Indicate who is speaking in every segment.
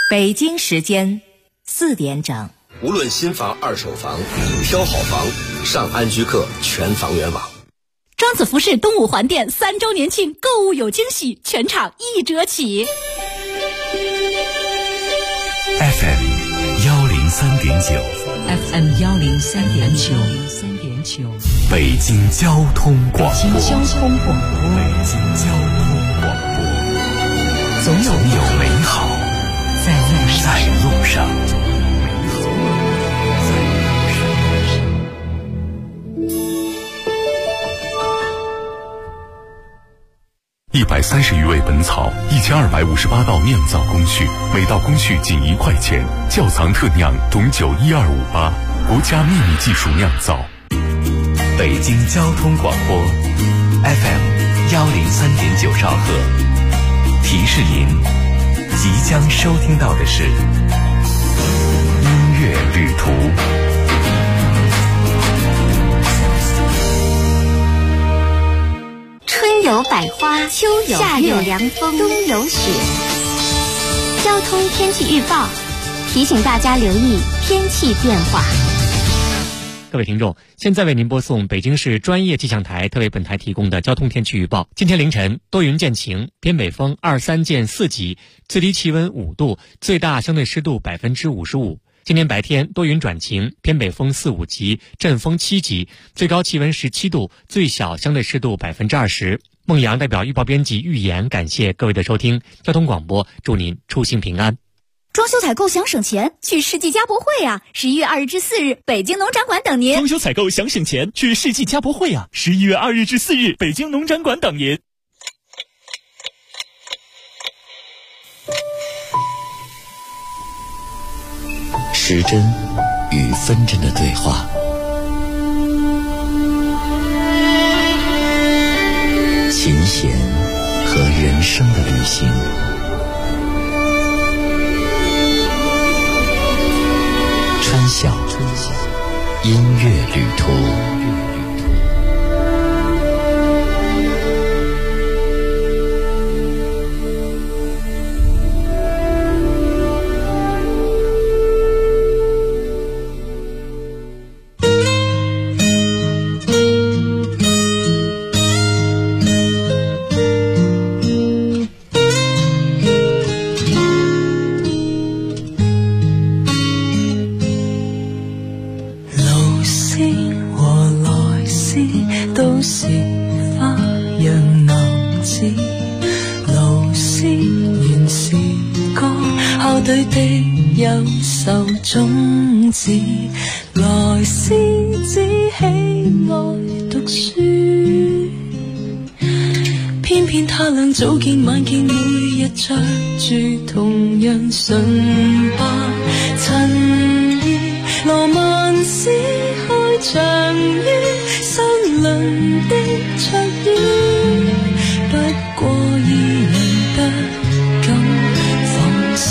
Speaker 1: 北京时间4点整。
Speaker 2: 无论新房、二手房，挑好房，上安居客全房源网。
Speaker 3: 庄子服饰东五环店3周年庆购物有惊喜，全场1折起。
Speaker 4: FM 103.9
Speaker 5: FM 103.9
Speaker 4: 北京交通广播。
Speaker 5: 北京交通广播。
Speaker 4: 总有美好在路上。130余味本草，1258道酿造工序，每道工序仅1块钱。窖藏特酿种酒12588，国家秘密技术酿造。北京交通广播 FM 103.9兆赫。提示您，即将收听到的是音乐旅途。
Speaker 6: 春有百花，秋有夏有凉风，冬有雪。交通天气预报提醒大家留意天气变化。
Speaker 7: 各位听众，现在为您播送北京市专业气象台特为本台提供的交通天气预报。今天凌晨多云见晴，偏北风23见4级，最低气温5度，最大相对湿度55%。今天白天多云转晴，偏北风4、5级，阵风7级，最高气温17度，最小相对湿度20%。孟阳代表预报编辑预言，感谢各位的收听。交通广播，祝您出行平安。
Speaker 3: 装修采购想省钱，去世纪家博会啊！11月2日至4日，北京农展馆等您。
Speaker 8: 装修采购想省钱，去世纪家博会啊！11月2日至4日，北京农展馆等您。
Speaker 4: 时针与分针的对话，琴弦和人生的旅行。春晓音乐旅途。
Speaker 9: 種子來時只喜愛讀書，偏偏他倆早見晚見，每日着住同樣純白襯衣，羅曼史開場於相鄰的桌椅，不過已能不敢放肆。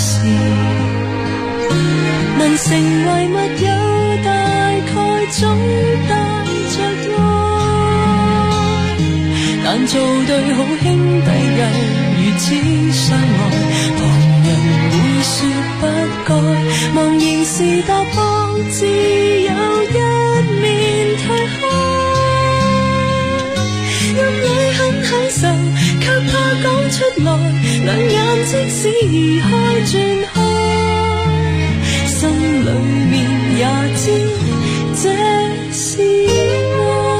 Speaker 9: 能成為密友，大概總帶着愛，但做對好兄弟又如此相愛，旁人會說不該，茫然時踏步，自有一面退開，暗裏很享受，卻怕講出來，兩眼即使移開轉開，心裏面也知這是愛。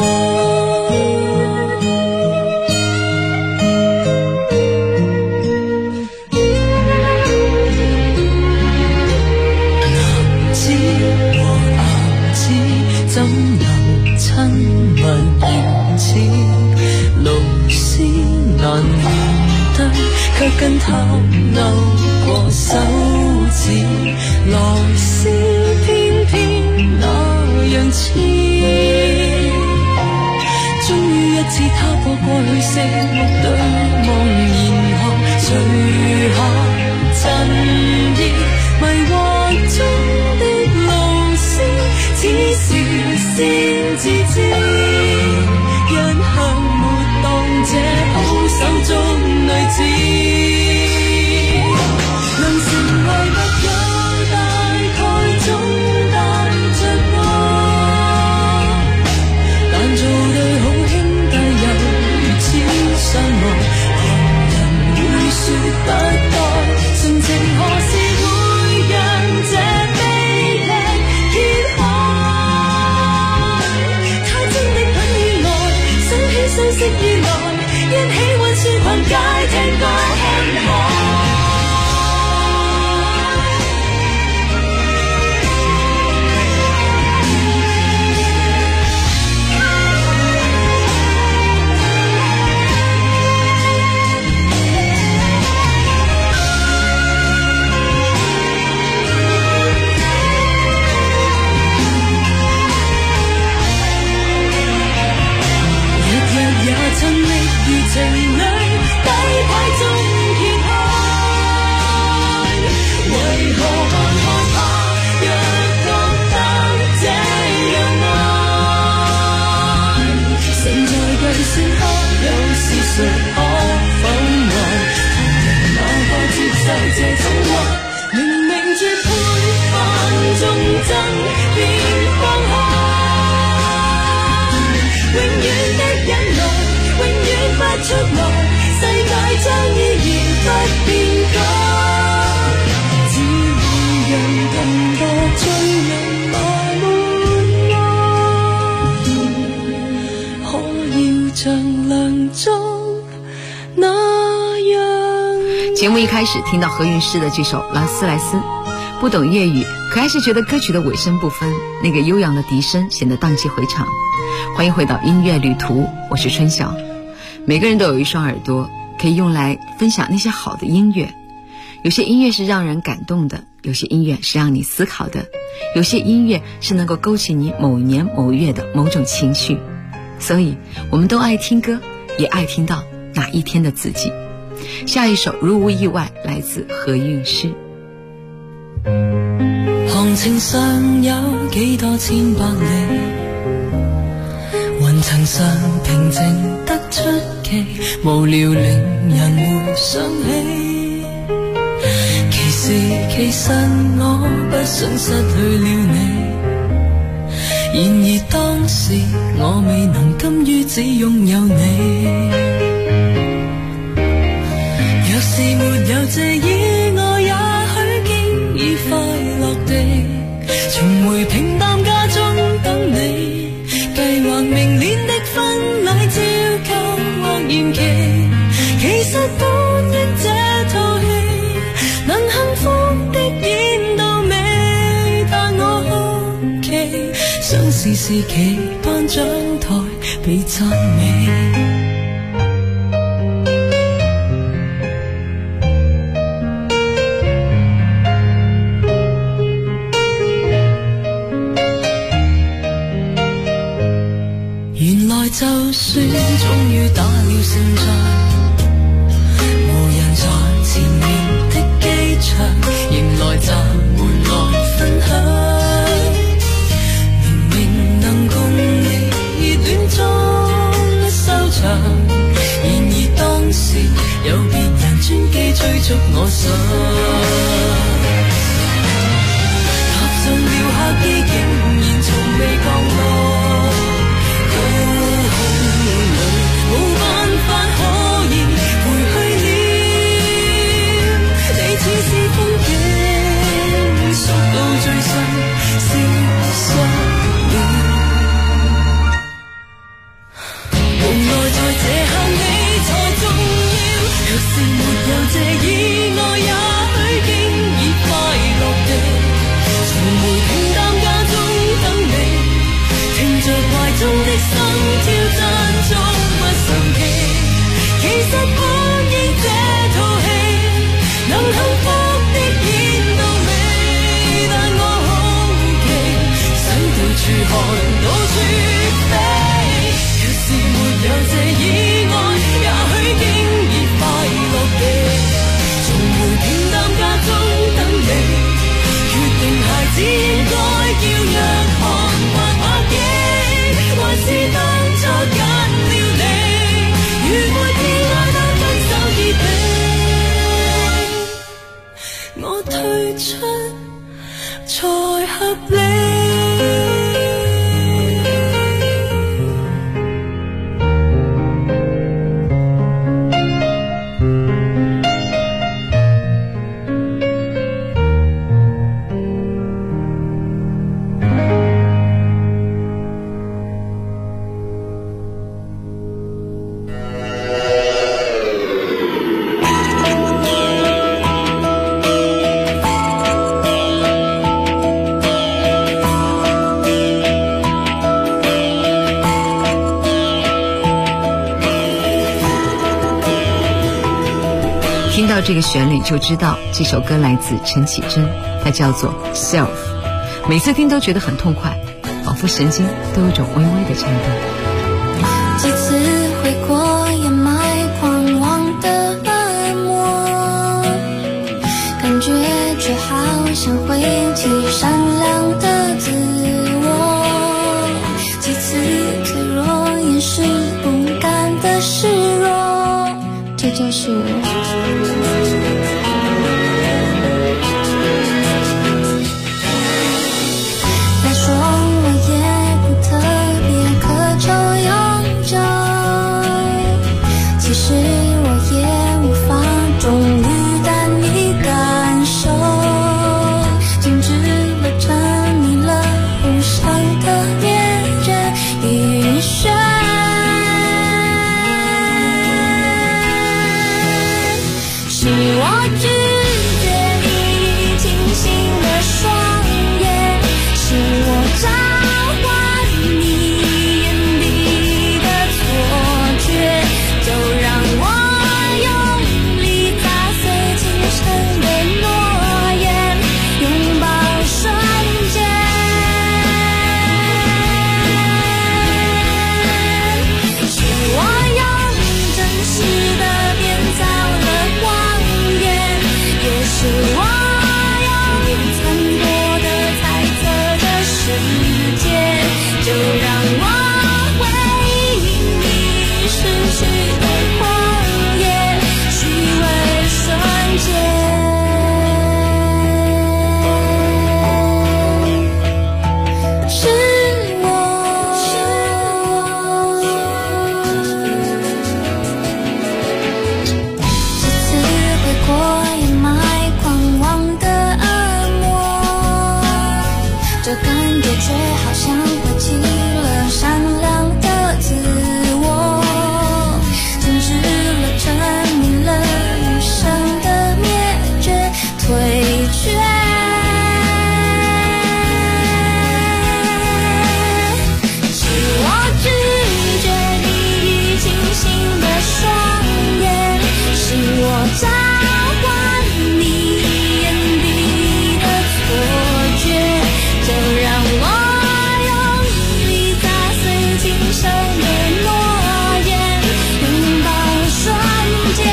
Speaker 9: 男子和男子怎能親密如此？老師難面對，卻跟他扭過手指，來時偏偏那樣似。終於一次他過去四目對望，然後垂下陣意，迷惑中的老師，此時先至知，一向沒當這好手中女子，能成為息以來，一起溫書逛街聽歌看海。親昵如情侶，底牌中揭開，為何還害怕？若覺得這樣愛，神在計算刻有是誰可否愛？同人哪怕接受這種愛，明明絕配犯眾憎便放開，永遠的忍耐。永遠不出來，世界將依然不變改，只會讓更多追人埋沒愛，可要像亮中那樣。
Speaker 5: 节目一开始听到何韵诗的这首《劳斯莱斯》，不懂粤语，可还是觉得歌曲的尾声部分那个悠扬的笛声显得荡气回肠。欢迎回到音乐旅途，我是春晓。每个人都有一双耳朵，可以用来分享那些好的音乐。有些音乐是让人感动的，有些音乐是让你思考的，有些音乐是能够勾起你某年某月的某种情绪。所以我们都爱听歌，也愛聽到那一天的自己。下一首如無意外來自何韻詩。
Speaker 9: 行程上有幾多千百里，雲層上平靜得出奇，無聊令人回想起。其實我不想失去了你，然而當時我未能甘於只擁有你。若是沒有這意外，也許經已快樂地重回平淡家中等你，計劃明年的婚禮照舊或延期。其實本應這套戲能幸福的演到尾，但我好奇想時時期頒獎台被讚美。就算終於打了勝仗，無人在前面的機場迎來閘門來分享。明明能共你熱戀中收場，然而當時有別人專機追逐我想。踏上了客機，竟然從未降落。冇辦法可以回去了，你似是風景，熟到最細消失了。無奈在這刻你才重要，若是沒有這意外，也許經已快樂地重回平淡家中等你，聽着懷中的心跳讚頌。其實本應這套戲能幸福的演到尾，但我好奇想到處看到處飛。若是沒有這意外，也許經已快樂地重回平淡家中等你，決定孩子應該叫若翰或馬基，還是當初緊了你。如沒意外當分手結尾，我退出才合理。
Speaker 5: 听到这个旋律就知道这首歌来自陈绮贞，它叫做 Self， 每次听都觉得很痛快，仿佛神经都有种微微的颤动。
Speaker 9: 几次回过掩埋狂妄的恶魔，感觉却好像会起善良的自我，几次脆弱掩饰不甘的示弱，这就是我。再说我也不特别渴求永久，其实我也无法忠于但你感受，静止了沉迷了无声的灭绝与晕眩，是我拒绝你清醒的双眼，是我召唤你眼底的错觉，就让我用力砸碎今生的诺言，拥抱瞬间，是我用真实的编造了谎言，也是我用残破的猜测这世界，就让我回应你逝去的狂野，虚伪瞬间，是几次回过掩埋狂妄的恶魔，这感觉却好像会起了善良的自我，停止了沉迷了余生的灭绝退却，是我拒绝你清醒的双眼，是我召唤你眼底的错觉，就让我用力砸碎今生的诺言，拥抱瞬间，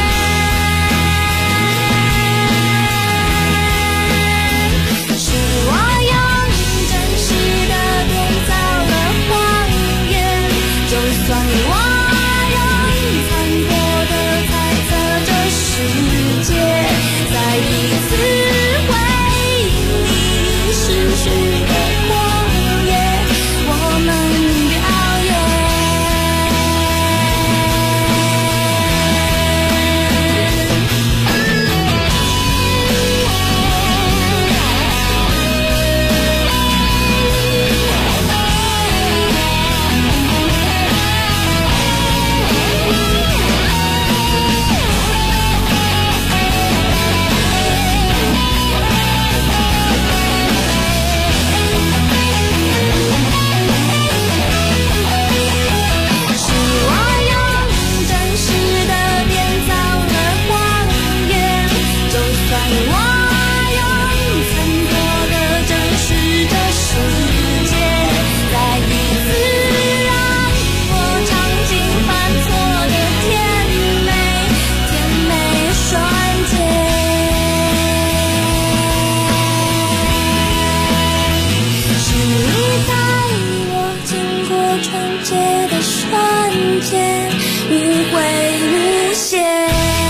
Speaker 9: 是我用真实的编造了谎言，就算我用残破的猜测这世界，再一次回应你逝去的狂野，我们表演。是我用真实的编造了谎言，就算我用残破的真实这世界，再一次让我尝尽犯错的甜美瞬间，是你带我经过纯洁的瞬间，迂回无限。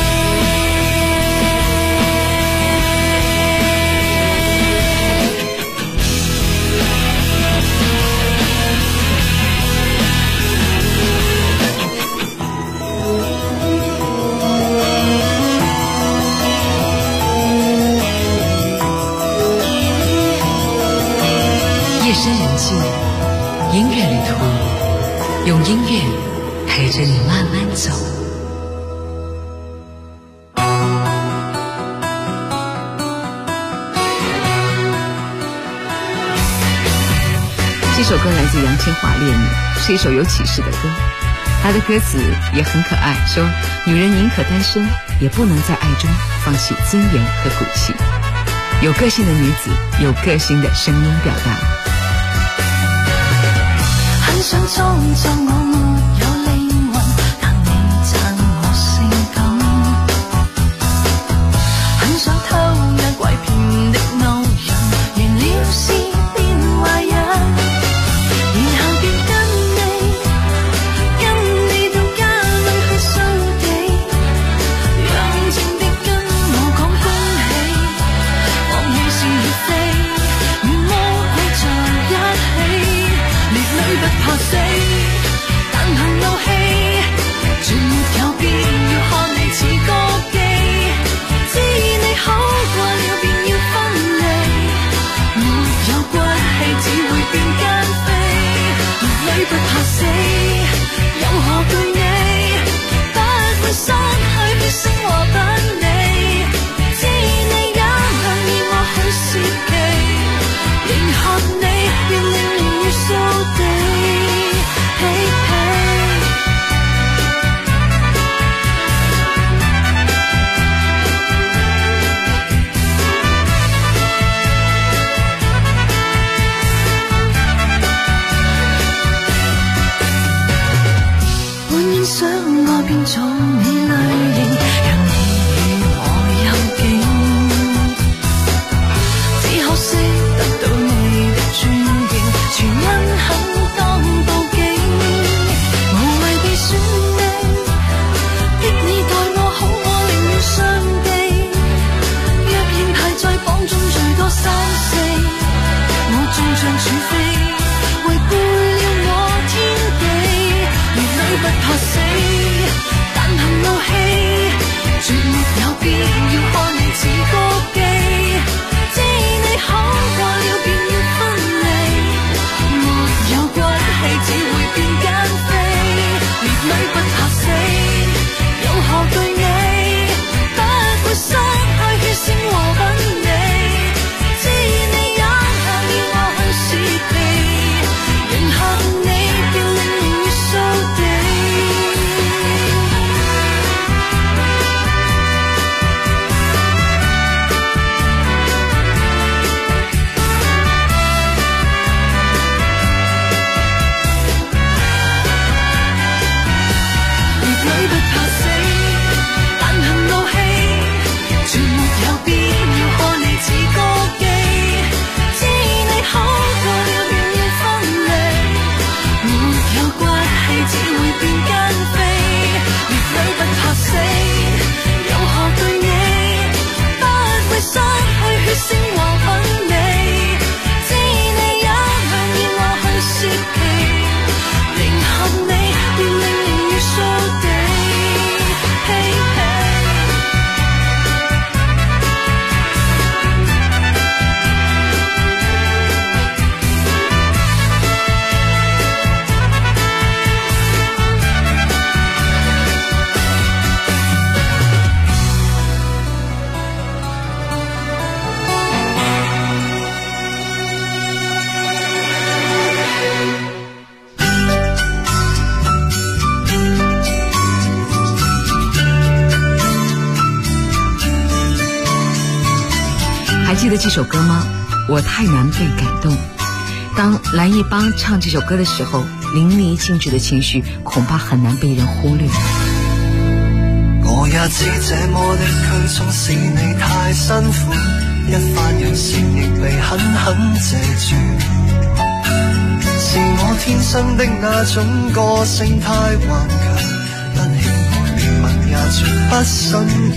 Speaker 5: 夜深人静，音乐旅途，用音乐陪着你慢慢走。这首歌来自杨千嬅《恋你》，是一首有启示的歌。它的歌词也很可爱，说女人宁可单身， 也不能在爱中放弃尊严和骨气。有个性的女子，有个性的声音表达。
Speaker 9: 很想裝作我沒有靈魂，但你讚我性感。很想偷一拐騙的路人，完了事變壞人，然後便跟你到家裏去掃地，讓情敵跟我講恭喜，放棄是與非，與魔鬼在一起，烈女不怕死，但憑怒氣，絕沒有必要看你似歌姬，知你好過了便要分離，沒有骨氣只會變奸妃，烈女不怕死，有何懼你，不會失去血性和品味，知你也能以我去泄氣，迎合你便令年月掃地。本應想我變做你類型，讓你與我有景，只可惜得到你的尊敬，全因肯當報警，無謂被選你，逼你待我好，我寧願傷地，若然排在榜中最多3、4，我縱像處飛，違背了我天地，烈女不怕死，但憑怒氣，絕沒有必要看你似歌姬，知你好過了便要分離，沒有骨氣只會變奸妃，烈女不怕死，有何懼你，不會失去血性和品味，知你也能要我去泄氣，迎合你便令年月掃地。烈女不怕死，但憑怒氣，絕沒有必要看你似歌姬，知你好過了便要分離，沒有骨氣只會變奸妃，烈女不怕死，有何懼你，不會失去血性和品味，知你也能要我去泄氣，迎合你便令年月掃地。
Speaker 5: 还记得这首歌吗？我太难被感动。当蓝奕邦唱这首歌的时候，淋漓尽致的情绪恐怕很难被人忽略。
Speaker 10: 我也知這麼的驅蟲使你太辛苦，一番人事亦被狠狠謝住，是我天生的那種個性太頑強，不欠我憐憫也絕不信任，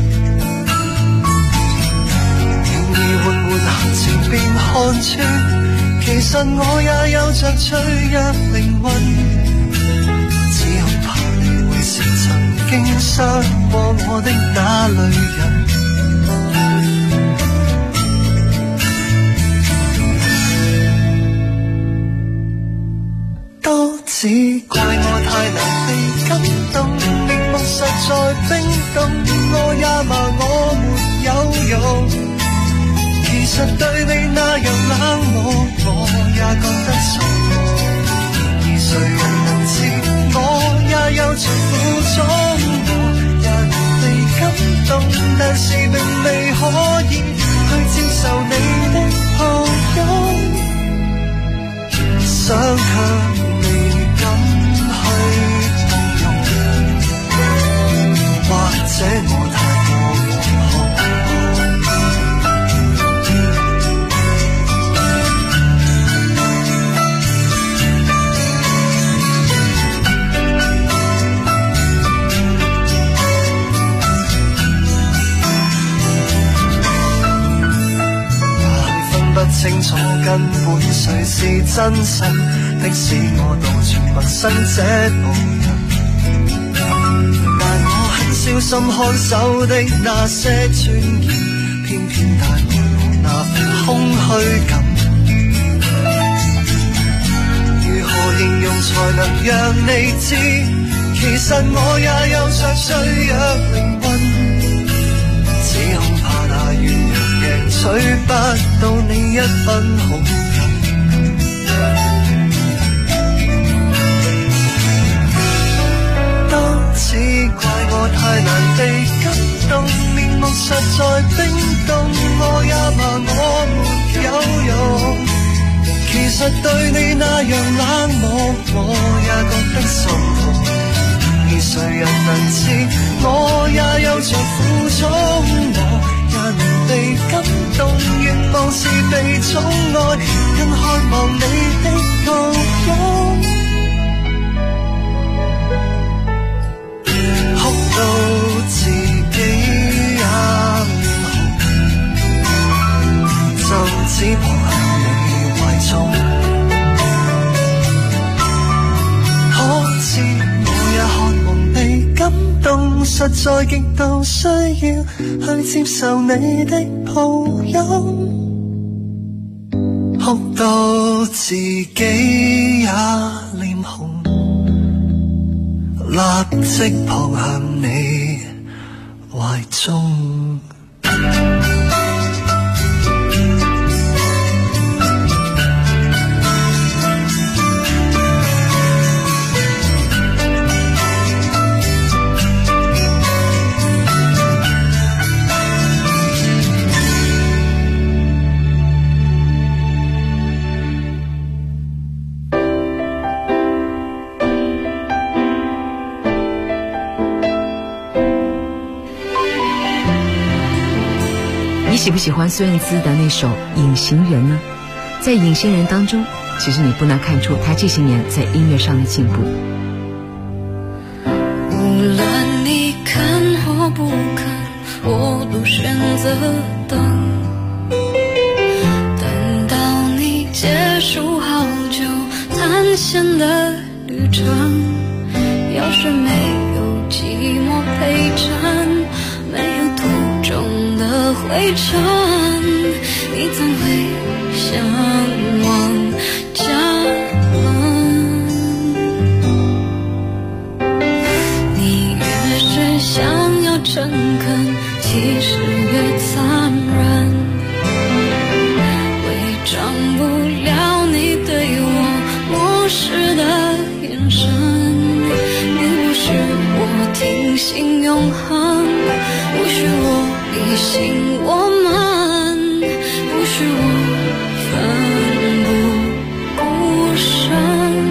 Speaker 10: 然而緩緩行前便看穿，其實我也有着脆弱靈魂，只恐怕你會是曾經傷過我的那類人。都只怪我太難被感動，面目實在冰凍，我也罵我沒有用。其實對你那樣冷漠，我也覺得錯過。而誰人能知，我也有情苦闖禍，人被感清楚根本誰是真心，迫使我到處陌生這步人。但我很小心看守的那些尊嚴，偏偏帶來我那份空虛感。如何形容才能讓你知，其實我也有着脆弱靈魂，只恐怕那軟弱贏取不到你一分好感。都只怪我太難被感動，面目實在冰凍，我也怕我沒有用。其實對你那樣冷漠，我也覺得心痛。而誰人能知，我也有着苦衷，我也能被感動，願望是被寵愛，更渴望你的抱擁。哭到自己也面紅，就只望向你懷中。可知我也渴望被感動，實在極度需要去接受你的抱擁。哭到自己也臉紅，立即撲向你懷中。
Speaker 5: 喜不喜欢孙燕姿的那首《隐形人》呢？在《隐形人》当中，其实你不难看出她这些年在音乐上的进步。
Speaker 9: 无论你看或不看，我都选择等，等到你结束好久探险的旅程。要是没有寂寞陪衬，没有途中的灰尘，你怎会向往家门？你越是想要诚恳，其实越残忍，伪装不了你对我漠视的眼神。你不许我听信永恒，不许我理性我们，不许我奋不顾身。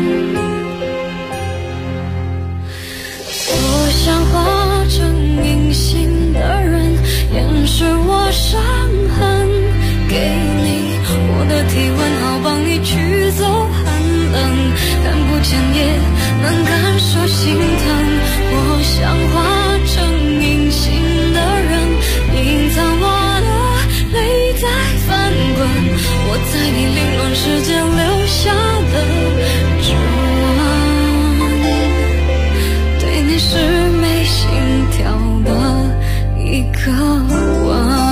Speaker 9: 我想化成隐形的人，掩饰我伤痕，给你我的体温，好帮你驱走寒冷，看不见也能感受心疼。我想化成隐形的人，隐藏我的泪在翻滚，我在你凌乱世界留下的指纹，对你是没心跳的一个吻。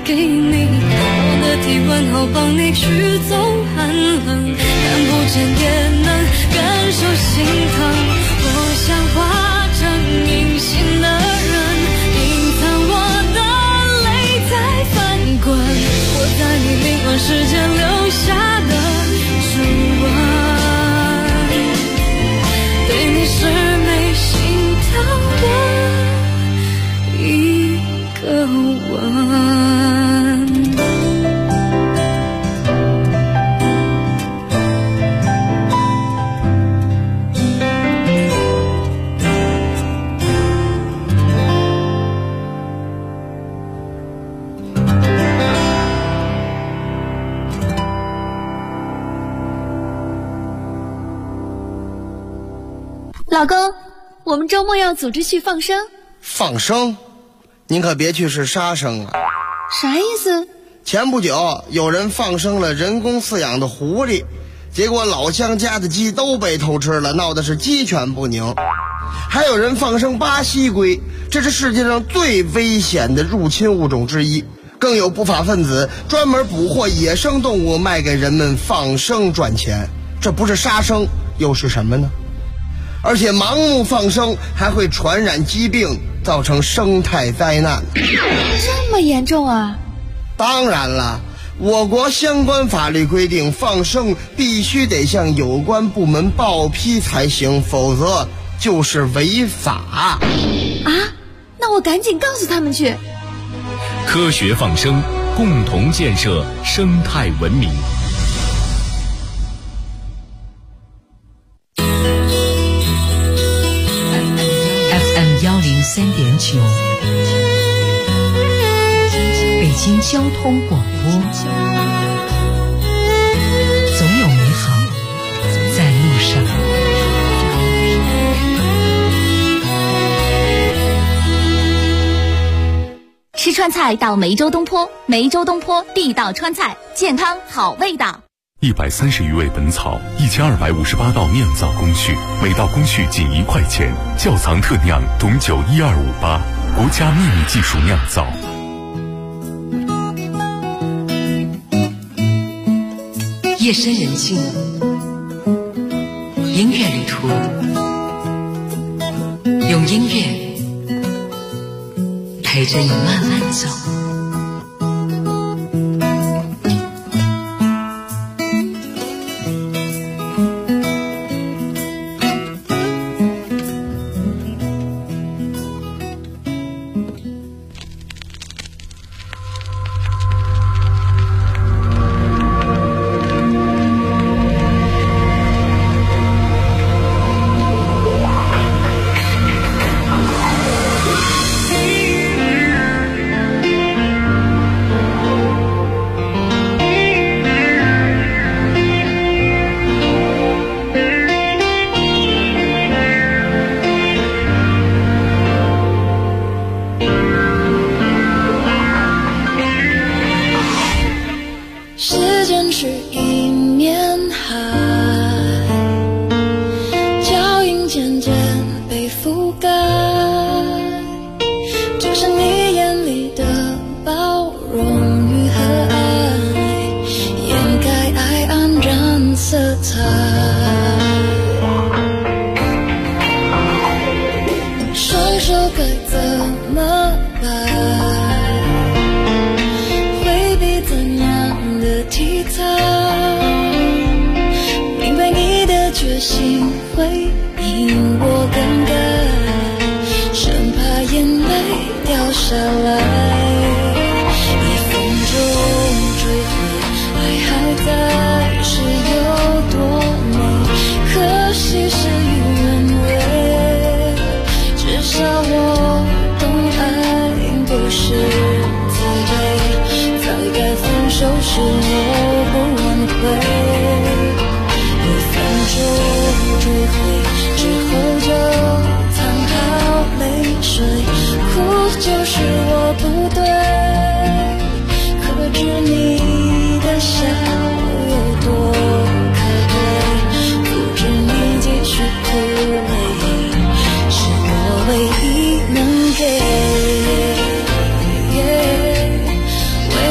Speaker 9: 给你，我的体温好帮你驱走寒冷，看不见也能感受心疼。我想化成隐形的人，隐藏我的泪在翻滚，我在你灵魂世界留下的指纹，对你是没心跳的一个吻。
Speaker 3: 老公，我们周末要组织去放生。
Speaker 11: 放生？您可别去是杀生啊！
Speaker 3: 啥意思？
Speaker 11: 前不久有人放生了人工饲养的狐狸，结果老乡家的鸡都被偷吃了，闹的是鸡犬不宁。还有人放生巴西龟，这是世界上最危险的入侵物种之一。更有不法分子专门捕获野生动物卖给人们放生赚钱，这不是杀生又是什么呢？而且盲目放生还会传染疾病，造成生态灾难。
Speaker 3: 这么严重啊？
Speaker 11: 当然了，我国相关法律规定，放生必须得向有关部门报批才行，否则就是违法。
Speaker 3: 啊？那我赶紧告诉他们去。
Speaker 4: 科学放生，共同建设生态文明。
Speaker 5: 103.9，北京交通广播，总有美好在路上。
Speaker 3: 吃川菜到梅州东坡，梅州东坡地道川菜，健康好味道。
Speaker 4: 130余味本草，1258道酿造工序，每道工序仅1块钱。窖藏特酿董酒12588，国家秘密技术酿造。
Speaker 5: 夜深人静，音乐旅途，用音乐陪着你慢慢走。
Speaker 9: 唯一能给。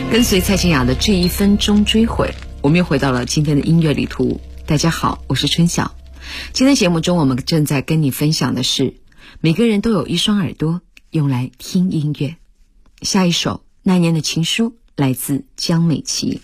Speaker 5: 跟随蔡健雅的这1分钟追悔，我们又回到了今天的音乐旅途。大家好，我是春晓。今天节目中我们正在跟你分享的是，每个人都有一双耳朵用来听音乐。下一首那年的情书来自江美琪。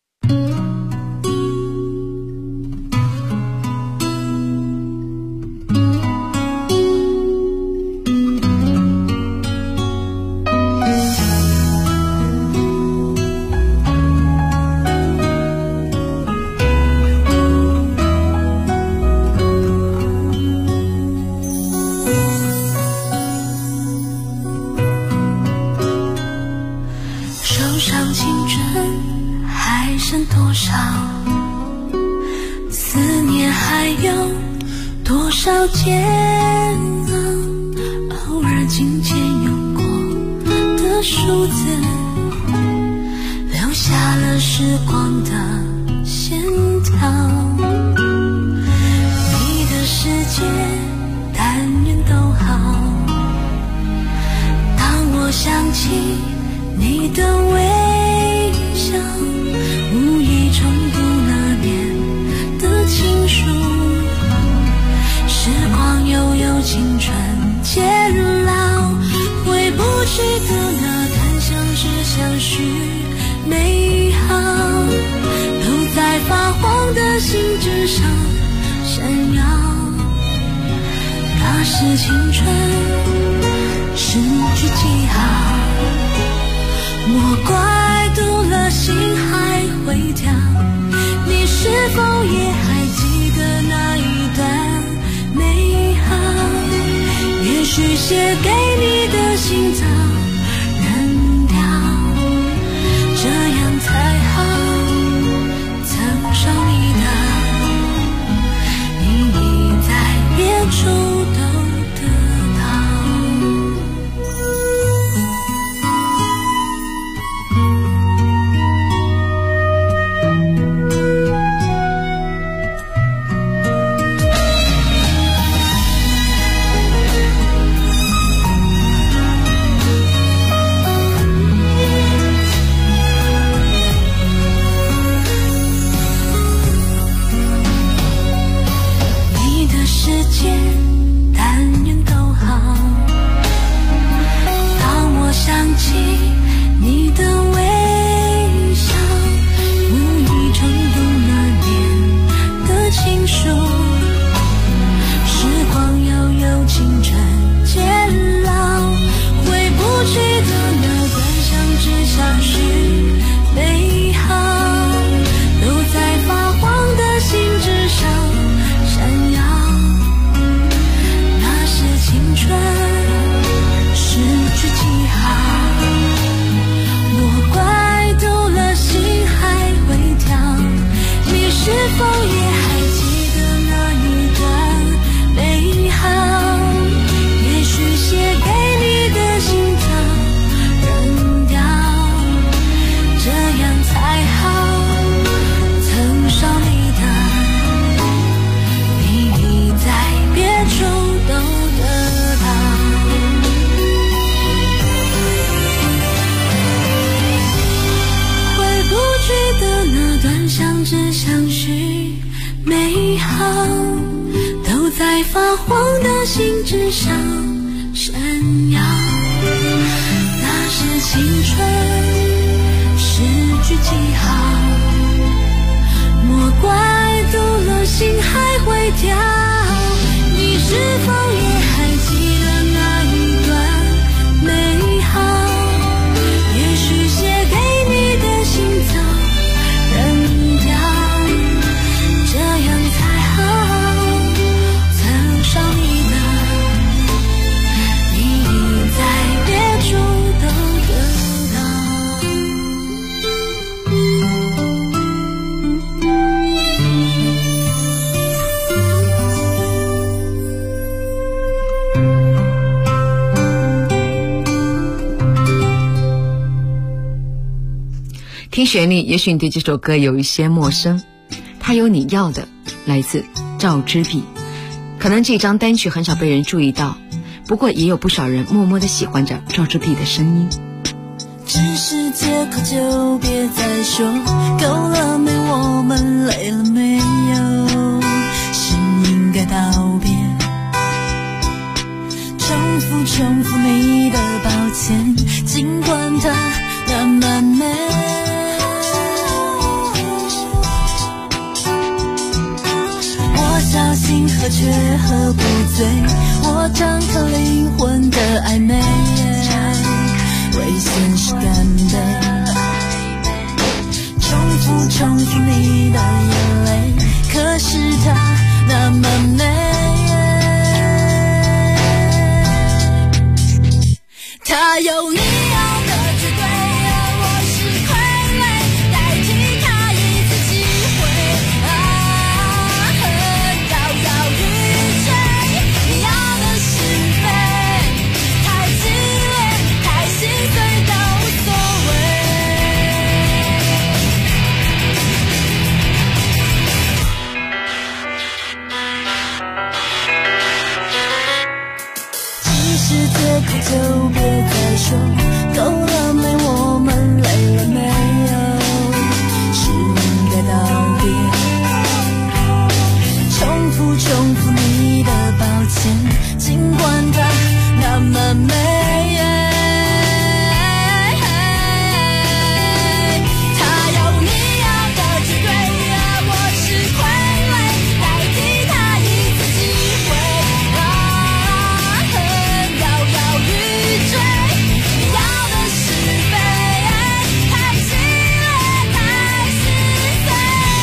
Speaker 9: 煎熬，偶尔琴键用过的数字，留下了时光的线条。你的世界但愿都好，当我想起你的微笑，无意重读那年的情书。时光悠悠，青春渐老，回不去的那段相知相许美好，都在发黄的信纸上闪耀。那是青春，失去记号，莫怪读了心还会跳。你是否也还记得那一段美好？也许写给你的信早扔掉，这样才好。曾伤你的，你已在别处都得到。发黄的信纸上闪耀，那是青春，失去记号，莫怪读了心还会跳。你是否也还记得那一段美好？也许写给你的信早扔掉，这样才好。伤你的，你已在别处都得到。
Speaker 5: 听旋律，也许你对这首歌有一些陌生。它有你要的，来自赵之璧。可能这张单曲很少被人注意到，不过也有不少人默默地喜欢着赵之璧的声音。
Speaker 9: 只是借口就别再说，够了没？我们累了没有？是应该道别，重复你的抱歉，尽管它那么美。我小心喝却喝不醉，我张开灵魂的暧昧，为现实干杯。重复你的眼泪，可是它那么美。它有你要的绝对，我是傀儡，代替它一次机会。摇摇欲坠，你要的是非，太激烈，太心碎都无所谓。只是借口就别再说，够了没？我们累了没有？是应该道别，重复你的抱歉，尽管它那么美。它有你要的绝对，我是傀儡，代替它一次机会。摇摇欲坠，你要的是非，太激烈，太心碎。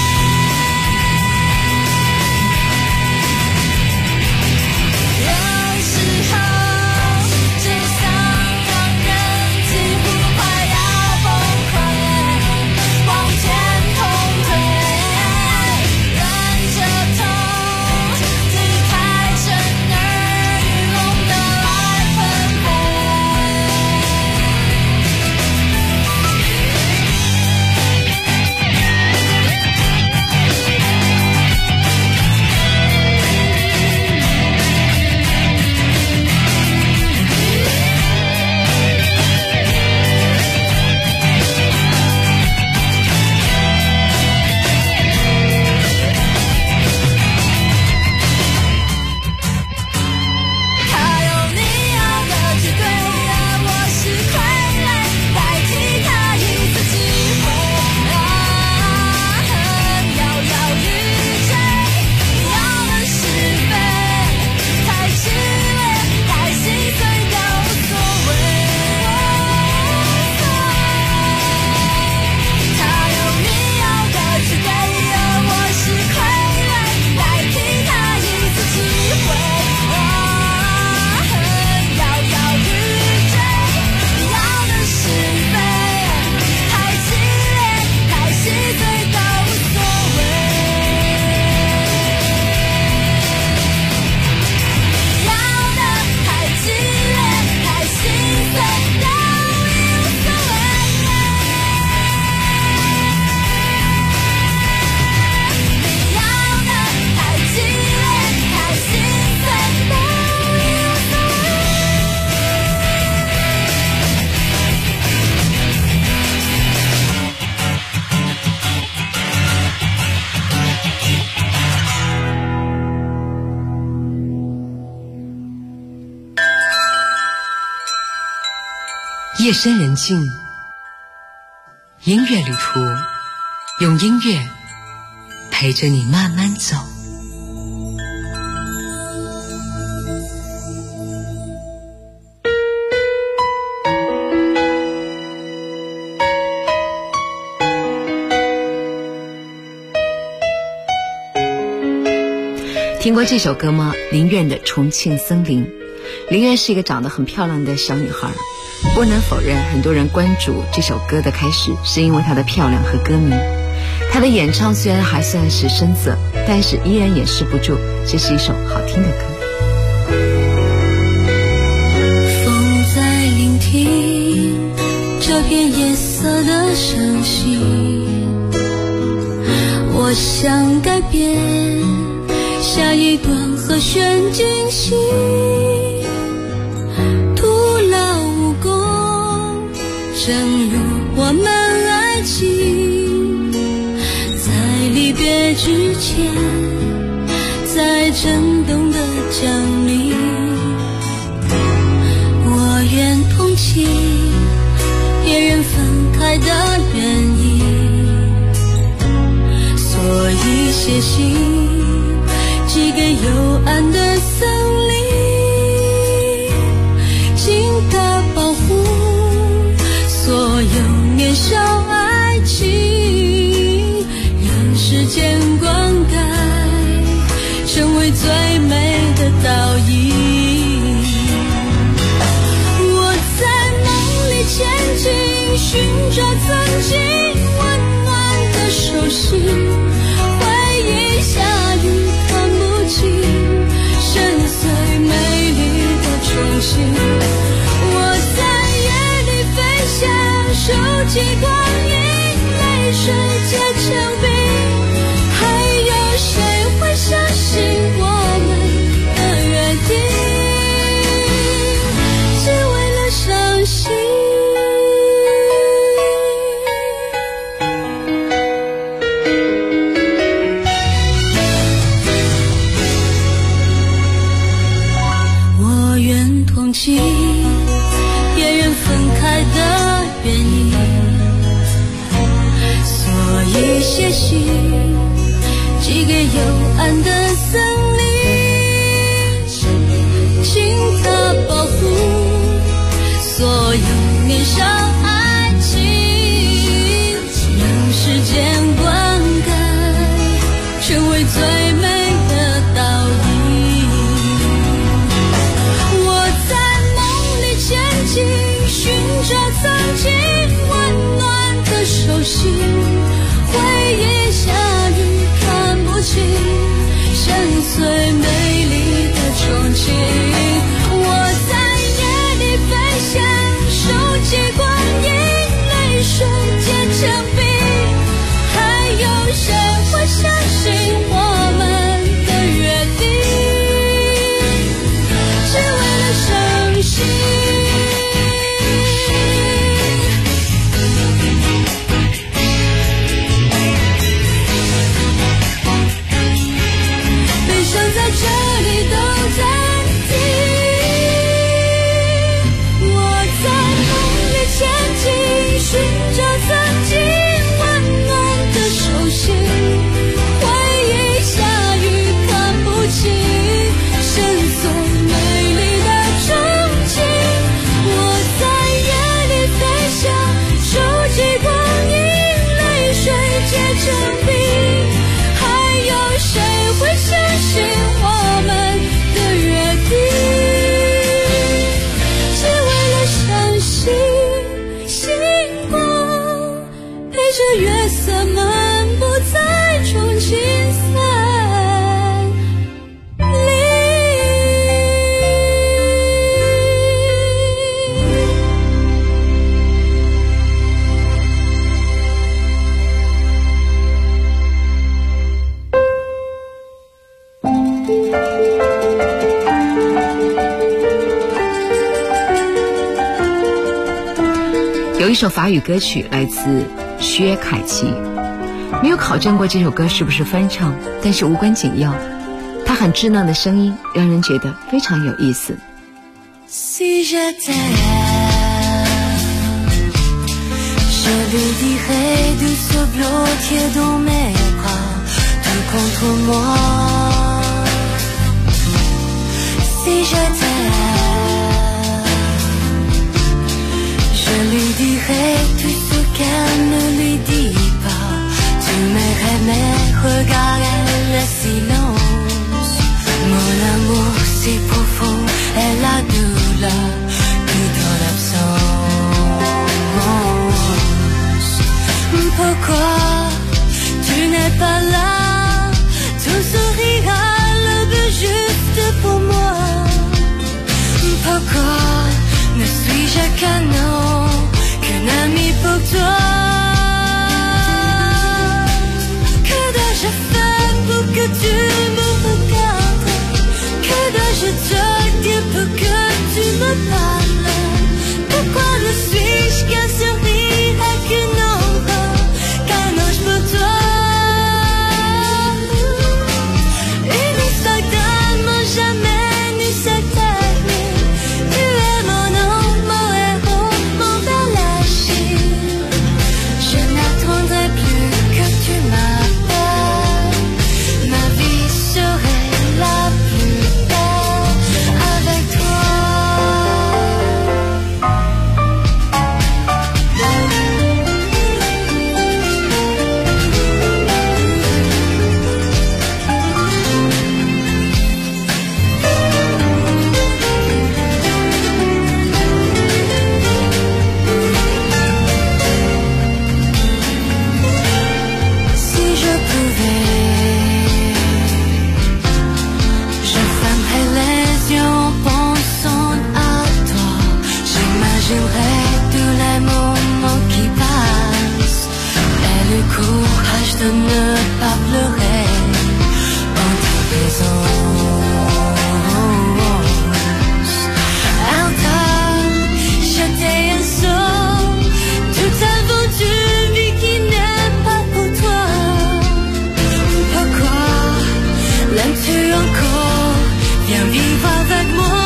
Speaker 9: 有时候只想让人几乎快要崩溃，往前痛退，忍着痛，离开震耳欲聋的来分配。它有你要的绝对，我是傀儡，代替它一次机会。摇摇欲坠，你要的是非，太激烈，太心碎都无所谓。它有你要的绝对，我是傀儡，代替它一次机会。摇摇欲坠，你要的是非，太激烈，太心碎都无所谓。要的太激烈，太心碎都无所谓。你要的太激烈，太心碎都无所谓。
Speaker 5: 夜深人静，音乐旅途，用音乐陪着你慢慢走。听过这首歌吗？林苑的《重庆森林》。林苑是一个长得很漂亮的小女孩，不能否认，很多人关注这首歌的开始是因为她的漂亮和歌名。她的演唱虽然还算是生涩，但是依然掩饰不住这是一首好听的歌。
Speaker 9: 风在聆听这片夜色的声息，我想改变下一段和弦惊喜，徒劳无功， 正如我们爱情，在离别之前，在震动的降临，我愿同情别人分开的原因，所以写信寄给幽暗的森林，请他保护所有年少爱情，让时间灌溉成为最美的倒影。我在梦里前进，寻找曾经温暖的手心，回忆下雨看不清深邃美丽的憧憬。我在夜里飞翔，收集光阴，泪水结成冰，还有谁会相信我们的约定，只为了伤心。我愿同情别人分开的原因，所以写信寄给幽暗的森林，请他保护所有年少爱情，让时间灌溉成为最美的倒影。我在梦里前进，寻找曾经温暖的手心，回忆下雨看不清深邃美丽的憧憬。我在夜里飞翔，收集光阴，泪水结成冰，还有谁会相信我们的约定，只为了伤心。悲伤在这里都暂停，我在梦里前进，寻找曾经温暖的手心，回忆下雨看不清深邃美丽的憧憬。我在夜里飞翔，收集光阴，泪水结成冰，还有谁会相信我们的约定，只为了伤心。星光陪着月色漫步在重庆森林。
Speaker 5: 有一首法语歌曲来自薛凯琪，没有考证过这首歌是不是翻唱，但是无关紧要，它很稚嫩的声音让人觉得非常有意思。
Speaker 9: Si je t'aime, je lui dirai douce bloquée dans mes bras, tout contre moi. Si je t'aime, je lui dirai tout ce qu'elle ne lui dit pas. Tu m'aimerais mais regarde le silence. Mon amour si profond est la douleur que dans l'absence. Pourquoi tu n'es pas là? Ton sourire à l'aube juste pour moi. Pourquoi ne suis-je qu'un homme, qu'un ami pour toi? Que dois-je faire pour que tu me regardes? Que dois-je te dire pour que tu me parles? Pourquoi ne suis-je qu'un sourire? je ne pas pleurer en ta présence. Although j'étais un sort, toute aventure vie qui n'est pas pour toi. Pourquoi l'aimes-tu encore? Viens vivre avec moi.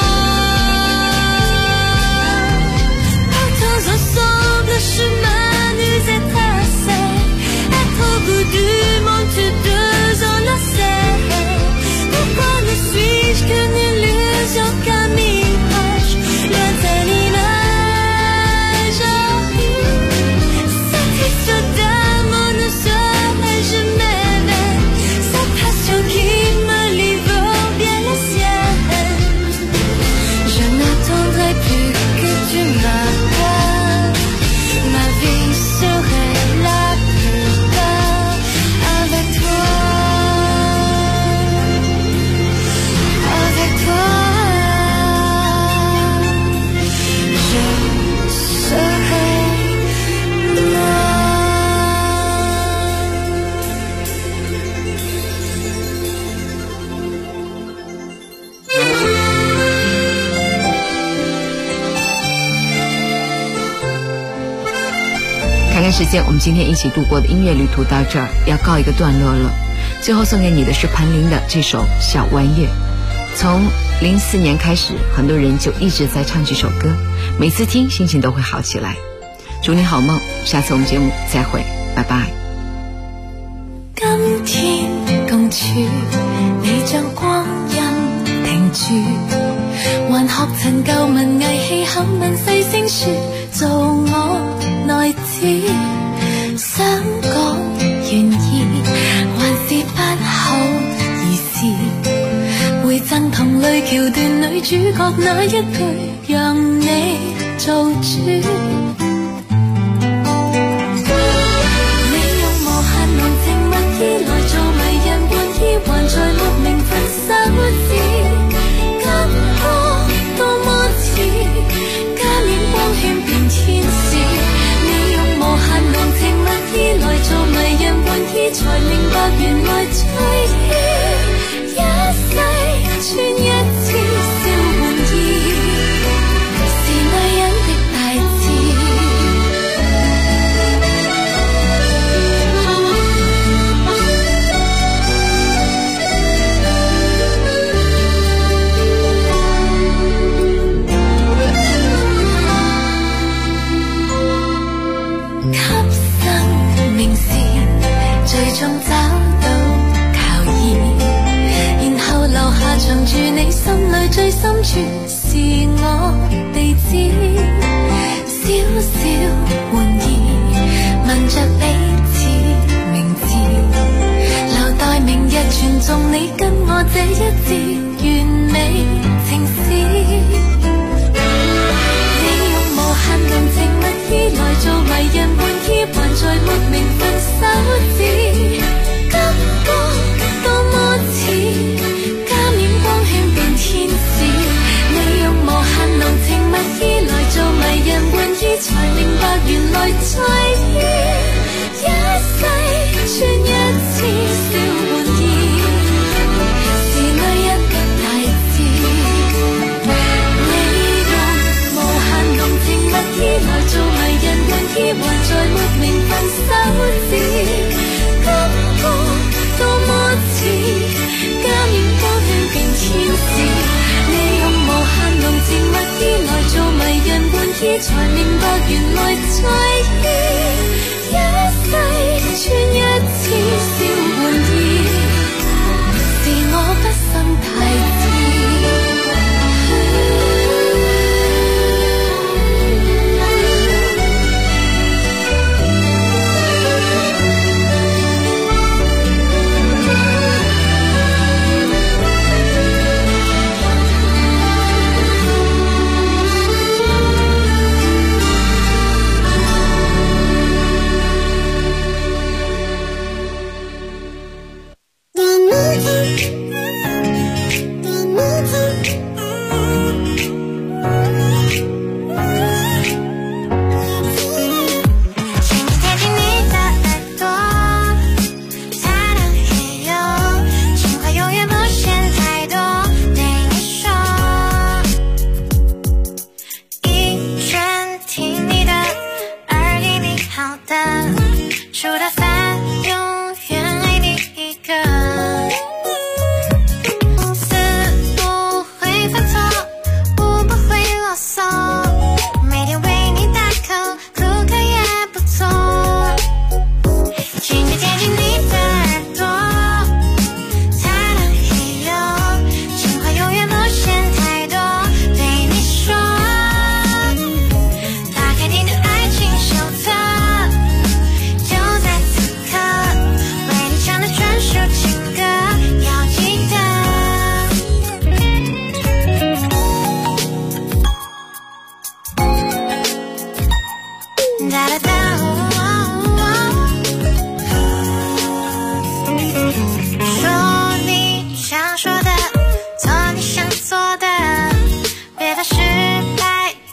Speaker 9: Partons ensemble, le chemin nous est tracé. Être au bout du monde, tous deux enlacés. Pourquoi ne suis-je qu'une illusion, qu'un mirage, loin de l'image? Cette histoire d'amour ne saurais-je m'aimer? Cette passion qui me livre bien la sienne. Je n'attendrai plus que tu m'appelles. Ma vie serait la plus belle avec toi. Avec toi, je serai là.
Speaker 5: 看看时间，我们今天一起度过的音乐旅途到这儿要告一个段落了。最后送给你的是潘玲的这首《小玩意儿》。从04年开始，很多人就一直在唱这首歌，每次听心情都会好起来。祝你好夢，下次我們節目再會，拜拜。
Speaker 9: 今天共處，你將光陰停住，還學陳舊文藝氣口吻細聲說，做我內子，想講願意，還是不好意思，回贈同類橋段女主角那一句，讓你做主。還在莫名分手時，感覺多麼似加冕光圈變天使。你用無限濃情蜜意來做迷人玩意，才明白原來最意一世穿一次小玩意，是女人的大志。最終找到靠依，然後留下藏住你心裏最深處是我地址。小小玩意，問着彼此名字，留待明日傳頌你跟我這一節完美情詩。你用無限濃情蜜意來做迷人玩意，還在莫名分手時，感覺多麼似加冕光圈變天使。你用無限濃情蜜意來做迷人玩意，才明白原來最意一世穿一次小玩意，是女人的大志。你用無限濃情蜜意來做迷人玩意，還在莫名分手時，感覺多麼似加冕光圈變天使。你用無限濃情蜜意來做迷人玩意，才明白原來最意一世穿一次小玩意，是我不生太子。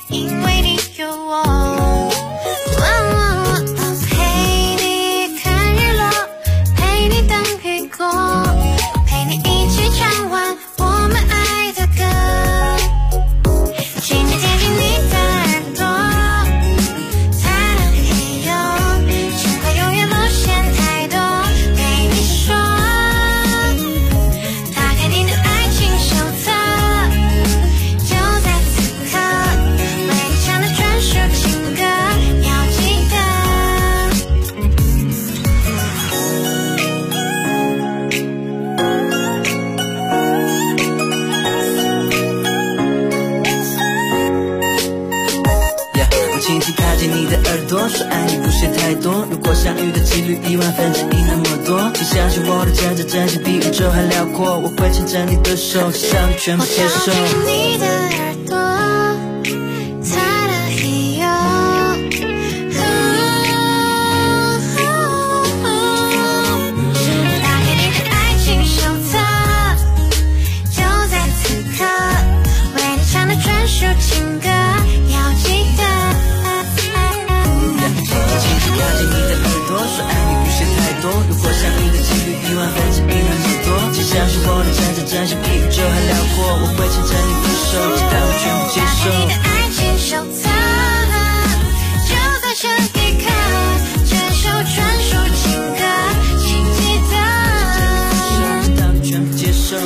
Speaker 12: 因为你有我。陪你看日落，陪你等雨过，陪你一起唱完我们爱的歌。请你贴近你的耳朵，才能嘿呦，情话永远不嫌太多。陪你说，打开你的爱情手册，就在此刻，为你唱的专属情歌，要记得。
Speaker 13: 我轻轻靠近你的耳朵，说爱你不嫌太多。如果相遇的几率1/1000那么多，请相信我的真心比宇宙还辽阔。我会牵着你的手，直到你全部接受。
Speaker 12: 我靠近你的耳朵，才能嘿呦。打开你的爱情手册，就在此刻，为你唱的专属情歌，要记得。
Speaker 13: 轻轻靠近你的耳朵，说爱你不嫌太多。如果相遇的几率1/1000那么多，请相信我的真心比宇宙还辽阔。我会牵着你的手，直到你全部接受。
Speaker 12: 打开你的爱情手册，就在这一刻，这首专属情歌，请记得。
Speaker 13: 直到你全部接受。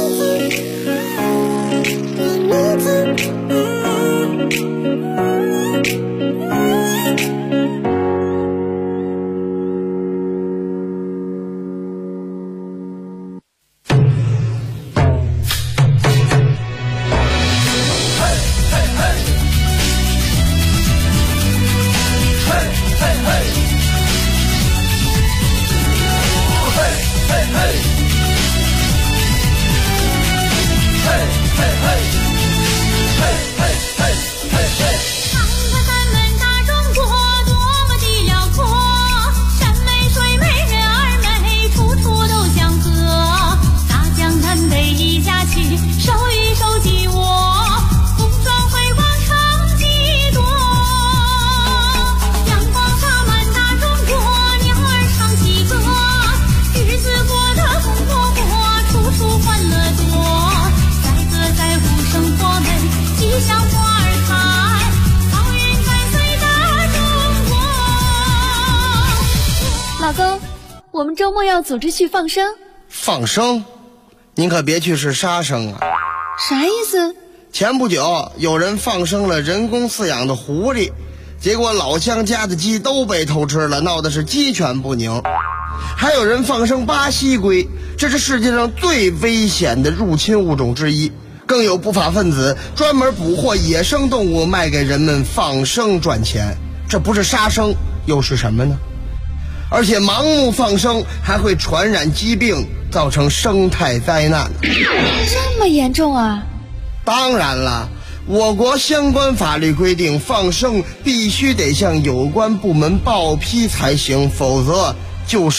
Speaker 14: 老公，我们周末要组织去放生。
Speaker 11: 放生？您可别去是杀生啊！
Speaker 14: 啥意思？
Speaker 11: 前不久有人放生了人工饲养的狐狸，结果老乡家的鸡都被偷吃了，闹的是鸡犬不宁。还有人放生巴西龟，这是世界上最危险的入侵物种之一。更有不法分子专门捕获野生动物卖给人们放生赚钱，这不是杀生又是什么呢？而且盲目放生还会传染疾病，造成生态灾难。
Speaker 14: 这么严重啊？
Speaker 11: 当然了，我国相关法律规定，放生必须得向有关部门报批才行，否则就是